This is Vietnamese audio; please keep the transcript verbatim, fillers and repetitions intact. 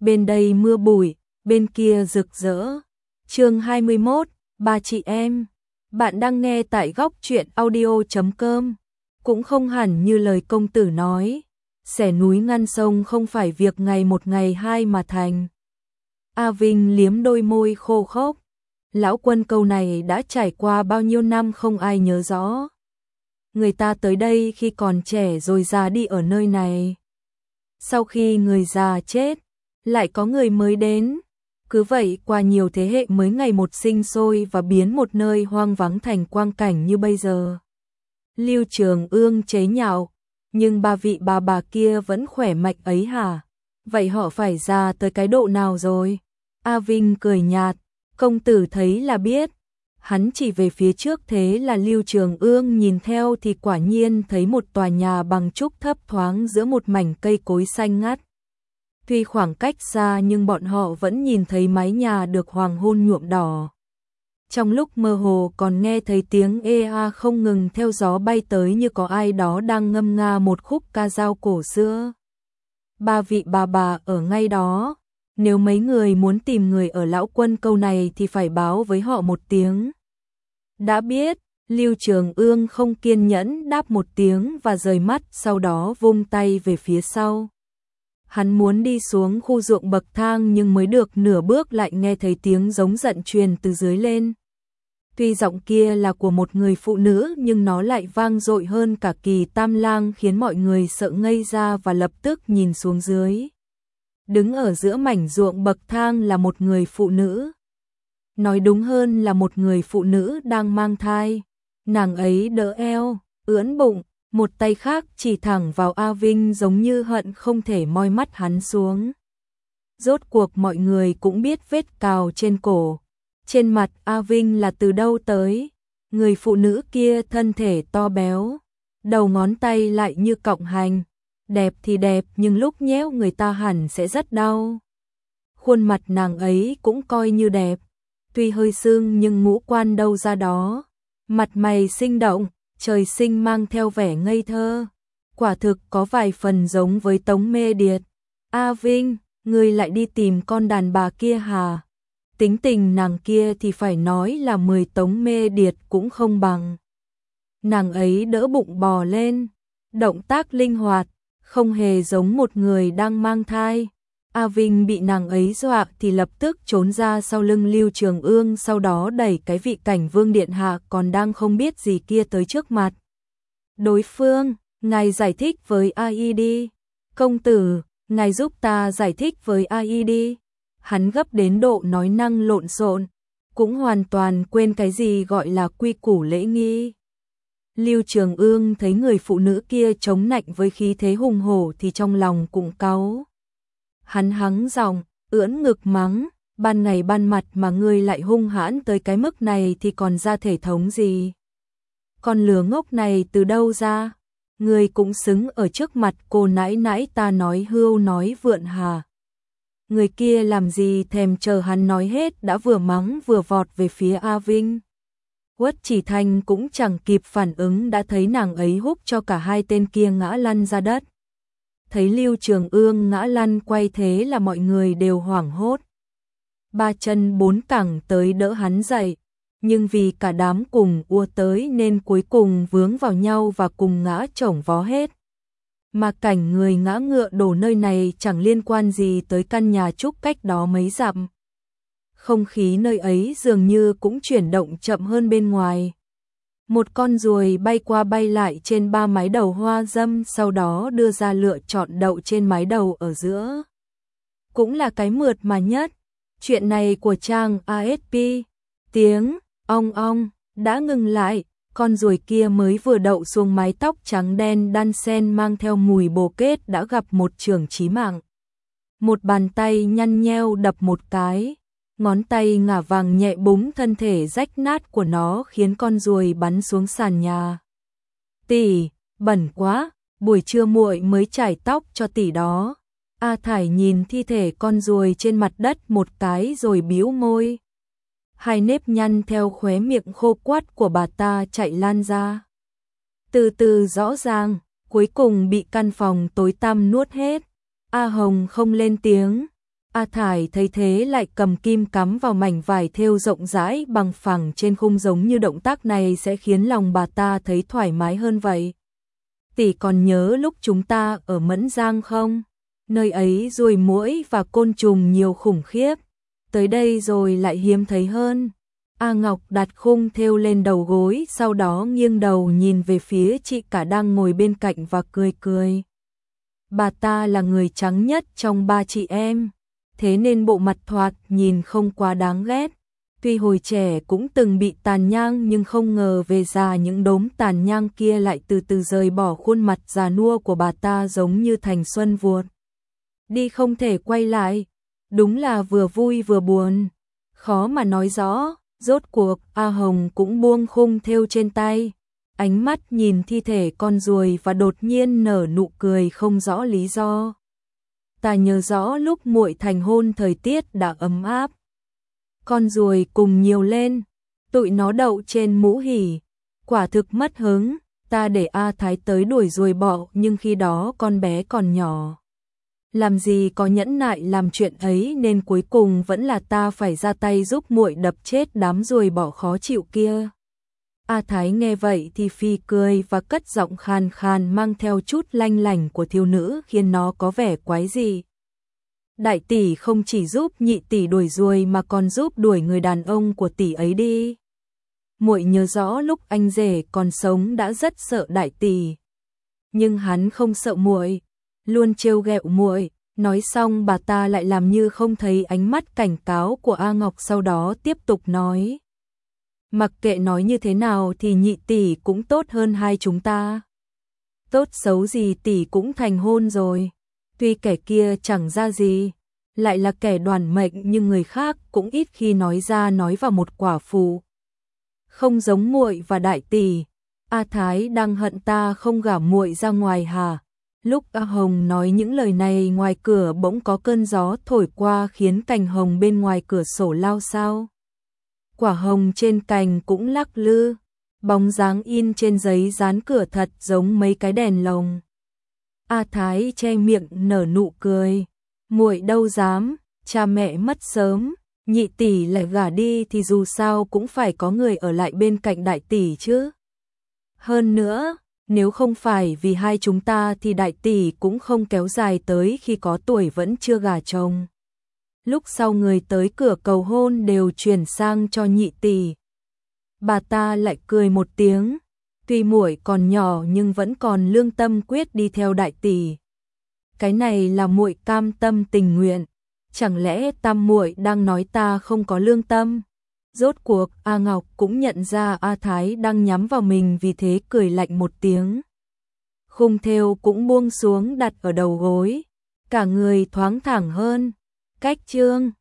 bên đây mưa bụi, bên kia rực rỡ. Chương hai mươi mốt, ba chị em. Bạn đang nghe tại góc truyện audio chấm com. Cũng không hẳn như lời công tử nói, xẻ núi ngăn sông không phải việc ngày một ngày hai mà thành. A Vinh liếm đôi môi khô khốc. Lão Quân câu này đã trải qua bao nhiêu năm không ai nhớ rõ. Người ta tới đây khi còn trẻ rồi già đi ở nơi này. Sau khi người già chết, lại có người mới đến. Cứ vậy qua nhiều thế hệ mới ngày một sinh sôi và biến một nơi hoang vắng thành quang cảnh như bây giờ. Lưu Trường Ương chế nhạo, nhưng ba vị bà bà kia vẫn khỏe mạnh ấy hả? Vậy họ phải già tới cái độ nào rồi? A Vinh cười nhạt, công tử thấy là biết. Hắn chỉ về phía trước, thế là Lưu Trường Ương nhìn theo thì quả nhiên thấy một tòa nhà bằng trúc thấp thoáng giữa một mảnh cây cối xanh ngắt. Tuy khoảng cách xa nhưng bọn họ vẫn nhìn thấy mái nhà được hoàng hôn nhuộm đỏ. Trong lúc mơ hồ còn nghe thấy tiếng ê a không ngừng theo gió bay tới, như có ai đó đang ngâm nga một khúc ca dao cổ xưa. Ba vị bà bà ở ngay đó. Nếu mấy người muốn tìm người ở Lão Quân câu này thì phải báo với họ một tiếng. Đã biết. Lưu Trường Ương không kiên nhẫn đáp một tiếng và rời mắt, sau đó vung tay về phía sau. Hắn muốn đi xuống khu ruộng bậc thang nhưng mới được nửa bước lại nghe thấy tiếng giống giận truyền từ dưới lên. Tuy giọng kia là của một người phụ nữ nhưng nó lại vang dội hơn cả Kỳ Tam Lang, khiến mọi người sợ ngây ra và lập tức nhìn xuống dưới. Đứng ở giữa mảnh ruộng bậc thang là một người phụ nữ. Nói đúng hơn là một người phụ nữ đang mang thai. Nàng ấy đỡ eo, ưỡn bụng, một tay khác chỉ thẳng vào A Vinh giống như hận không thể moi mắt hắn xuống. Rốt cuộc mọi người cũng biết vết cào trên cổ, trên mặt A Vinh là từ đâu tới. Người phụ nữ kia thân thể to béo, đầu ngón tay lại như cọng hành. Đẹp thì đẹp nhưng lúc nhéo người ta hẳn sẽ rất đau. Khuôn mặt nàng ấy cũng coi như đẹp, tuy hơi sưng nhưng ngũ quan đâu ra đó. Mặt mày sinh động, trời sinh mang theo vẻ ngây thơ. Quả thực có vài phần giống với Tống Mê Điệt. A Vinh, ngươi lại đi tìm con đàn bà kia hả? Tính tình nàng kia thì phải nói là mười Tống Mê Điệt cũng không bằng. Nàng ấy đỡ bụng bò lên, động tác linh hoạt, không hề giống một người đang mang thai. A Vinh bị nàng ấy dọa thì lập tức trốn ra sau lưng Lưu Trường Ương, sau đó đẩy cái vị cảnh vương điện hạ còn đang không biết gì kia tới trước mặt. Đối phương, ngài giải thích với A I đi. Công tử, ngài giúp ta giải thích với A I đi. Hắn gấp đến độ nói năng lộn xộn, cũng hoàn toàn quên cái gì gọi là quy củ lễ nghi. Lưu Trường Ương thấy người phụ nữ kia chống nạnh với khí thế hùng hổ thì trong lòng cũng cáu. Hắn hắng giọng, ưỡn ngực mắng, ban ngày ban mặt mà ngươi lại hung hãn tới cái mức này thì còn ra thể thống gì? Con lừa ngốc này từ đâu ra? Ngươi cũng xứng ở trước mặt cô nãi nãi ta nói hưu nói vượn hà. Người kia làm gì thèm chờ hắn nói hết đã vừa mắng vừa vọt về phía A Vinh. Quất Chỉ Thanh cũng chẳng kịp phản ứng đã thấy nàng ấy húc cho cả hai tên kia ngã lăn ra đất. Thấy Lưu Trường Ương ngã lăn quay thế là mọi người đều hoảng hốt. Ba chân bốn cẳng tới đỡ hắn dậy, nhưng vì cả đám cùng ùa tới nên cuối cùng vướng vào nhau và cùng ngã chổng vó hết. Mà cảnh người ngã ngựa đổ nơi này chẳng liên quan gì tới căn nhà trúc cách đó mấy dặm. Không khí nơi ấy dường như cũng chuyển động chậm hơn bên ngoài. Một con ruồi bay qua bay lại trên ba mái đầu hoa dâm, sau đó đưa ra lựa chọn đậu trên mái đầu ở giữa. Cũng là cái mượt mà nhất. Chuyện này của trang a ét pê. Tiếng ong ong đã ngừng lại. Con ruồi kia mới vừa đậu xuống mái tóc trắng đen đan sen mang theo mùi bồ kết đã gặp một chưởng chí mạng. Một bàn tay nhăn nheo đập một cái. Ngón tay ngả vàng nhẹ búng thân thể rách nát của nó khiến con ruồi bắn xuống sàn nhà. Tỷ, bẩn quá, buổi trưa muội mới chải tóc cho tỷ đó. A Thải nhìn thi thể con ruồi trên mặt đất một cái rồi bĩu môi. Hai nếp nhăn theo khóe miệng khô quắt của bà ta chạy lan ra. Từ từ rõ ràng, cuối cùng bị căn phòng tối tăm nuốt hết. A Hồng không lên tiếng, A Thải thấy thế lại cầm kim cắm vào mảnh vải thêu rộng rãi bằng phẳng trên khung, giống như động tác này sẽ khiến lòng bà ta thấy thoải mái hơn vậy. Tỷ còn nhớ lúc chúng ta ở Mẫn Giang không? Nơi ấy ruồi muỗi và côn trùng nhiều khủng khiếp. Tới đây rồi lại hiếm thấy hơn. A Ngọc đặt khung thêu lên đầu gối, sau đó nghiêng đầu nhìn về phía chị cả đang ngồi bên cạnh và cười cười. Bà ta là người trắng nhất trong ba chị em, thế nên bộ mặt thoạt nhìn không quá đáng ghét. Tuy hồi trẻ cũng từng bị tàn nhang, nhưng không ngờ về già những đốm tàn nhang kia lại từ từ rời bỏ khuôn mặt già nua của bà ta, giống như thành xuân vuột đi không thể quay lại. Đúng là vừa vui vừa buồn, khó mà nói rõ. Rốt cuộc A Hồng cũng buông khung thêu trên tay, ánh mắt nhìn thi thể con ruồi và đột nhiên nở nụ cười không rõ lý do. Ta nhớ rõ lúc muội thành hôn thời tiết đã ấm áp, con ruồi cùng nhiều lên, tụi nó đậu trên mũ hỉ, quả thực mất hứng. Ta để A Thái tới đuổi ruồi bọ, nhưng khi đó con bé còn nhỏ, làm gì có nhẫn nại làm chuyện ấy, nên cuối cùng vẫn là ta phải ra tay giúp muội đập chết đám ruồi bọ khó chịu kia. A Thái nghe vậy thì phi cười và cất giọng khàn khàn mang theo chút lanh lảnh của thiếu nữ, khiến nó có vẻ quái dị. Đại tỷ không chỉ giúp nhị tỷ đuổi ruồi mà còn giúp đuổi người đàn ông của tỷ ấy đi. Muội nhớ rõ lúc anh rể còn sống đã rất sợ đại tỷ, nhưng hắn không sợ muội, luôn trêu ghẹo muội. Nói xong bà ta lại làm như không thấy ánh mắt cảnh cáo của A Ngọc, sau đó tiếp tục nói: mặc kệ nói như thế nào thì nhị tỷ cũng tốt hơn hai chúng ta. Tốt xấu gì tỷ cũng thành hôn rồi. Tuy kẻ kia chẳng ra gì, lại là kẻ đoản mệnh, nhưng người khác cũng ít khi nói ra nói vào một quả phụ. Không giống muội và đại tỷ. A Thái đang hận ta không gả muội ra ngoài hả? Lúc A Hồng nói những lời này, ngoài cửa bỗng có cơn gió thổi qua khiến cành hồng bên ngoài cửa sổ lao xao. Quả hồng trên cành cũng lắc lư, bóng dáng in trên giấy dán cửa thật giống mấy cái đèn lồng. A Thái che miệng nở nụ cười, muội đâu dám, cha mẹ mất sớm, nhị tỷ lại gả đi thì dù sao cũng phải có người ở lại bên cạnh đại tỷ chứ. Hơn nữa, nếu không phải vì hai chúng ta thì đại tỷ cũng không kéo dài tới khi có tuổi vẫn chưa gả chồng. Lúc sau người tới cửa cầu hôn đều chuyển sang cho nhị tỷ. Bà ta lại cười một tiếng, tuy muội còn nhỏ nhưng vẫn còn lương tâm quyết đi theo đại tỷ. Cái này là muội cam tâm tình nguyện, chẳng lẽ tam muội đang nói ta không có lương tâm? Rốt cuộc A Ngọc cũng nhận ra A Thái đang nhắm vào mình, vì thế cười lạnh một tiếng. Khung thêu cũng buông xuống đặt ở đầu gối, cả người thoáng thẳng hơn. Cách chương